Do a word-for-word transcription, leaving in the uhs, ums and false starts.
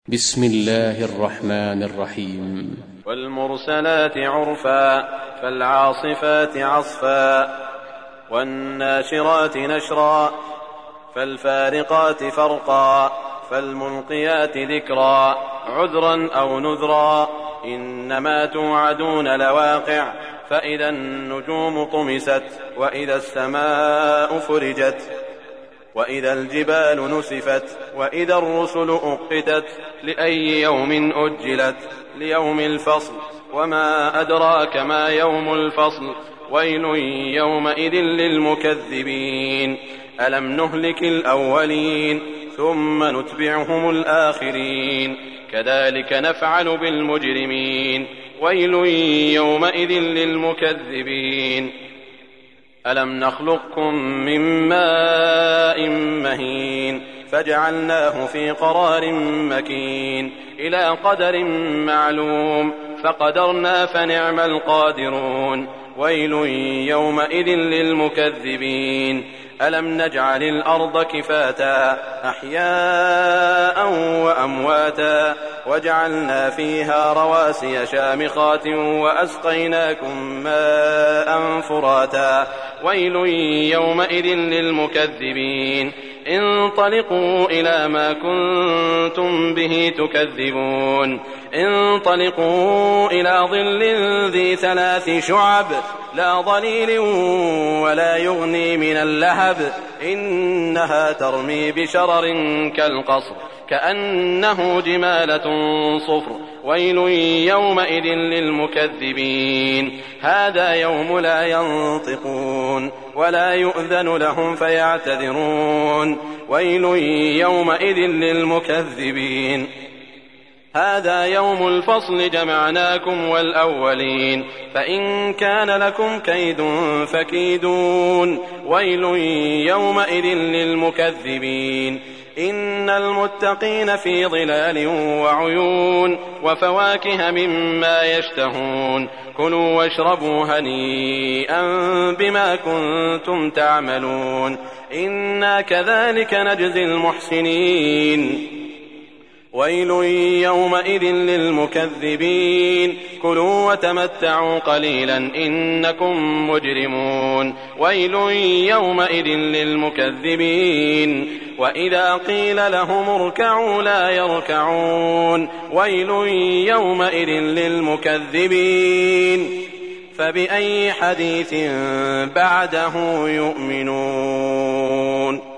بسم الله الرحمن الرحيم. والمرسلات عرفا فالعاصفات عصفا والناشرات نشرا فالفارقات فرقا فالملقيات ذكرا عذرا أو نذرا إنما توعدون لواقع فإذا النجوم طمست وإذا السماء فرجت وإذا الجبال نسفت وإذا الرسل أقتت لأي يوم أجلت ليوم الفصل وما أدراك ما يوم الفصل ويل يومئذ للمكذبين ألم نهلك الأولين ثم نتبعهم الآخرين كذلك نفعل بالمجرمين ويل يومئذ للمكذبين ألم نخلقكم من ماء مهين فجعلناه في قرار مكين إلى قدر معلوم فقدرنا فنعم القادرون ويل يومئذ للمكذبين ألم نجعل الأرض كفاتا أحياء وأمواتا وجعلنا فيها رواسي شامخات وأسقيناكم ماء فراتا ويل يومئذ للمكذبين انطلقوا إلى ما كنتم به تكذبون انطلقوا إلى ظل ذي ثلاث شعب لا ظليل ولا يغني من اللهب إنها ترمي بشرر كالقصر كأنه جمالة صفر ويل يومئذ للمكذبين هذا يوم لا ينطقون ولا يؤذن لهم فيعتذرون ويل يومئذ للمكذبين هذا يوم الفصل جمعناكم والأولين فإن كان لكم كيد فكيدون ويل يومئذ للمكذبين إن المتقين في ظلال وعيون وفواكه مما يشتهون كلوا واشربوا هنيئا بما كنتم تعملون إنا كذلك نجزي المحسنين ويل يومئذ للمكذبين كلوا وتمتعوا قليلا إنكم مجرمون ويل يومئذ للمكذبين وإذا قيل لهم اركعوا لا يركعون ويل يومئذ للمكذبين فبأي حديث بعده يؤمنون.